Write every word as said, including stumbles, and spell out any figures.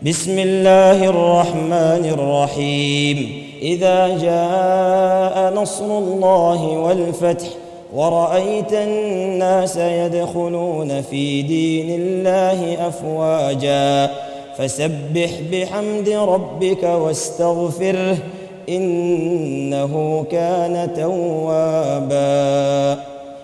بسم الله الرحمن الرحيم إذا جاء نصر الله والفتح ورأيت الناس يدخلون في دين الله أفواجا فسبح بحمد ربك واستغفره إنه كان توابا.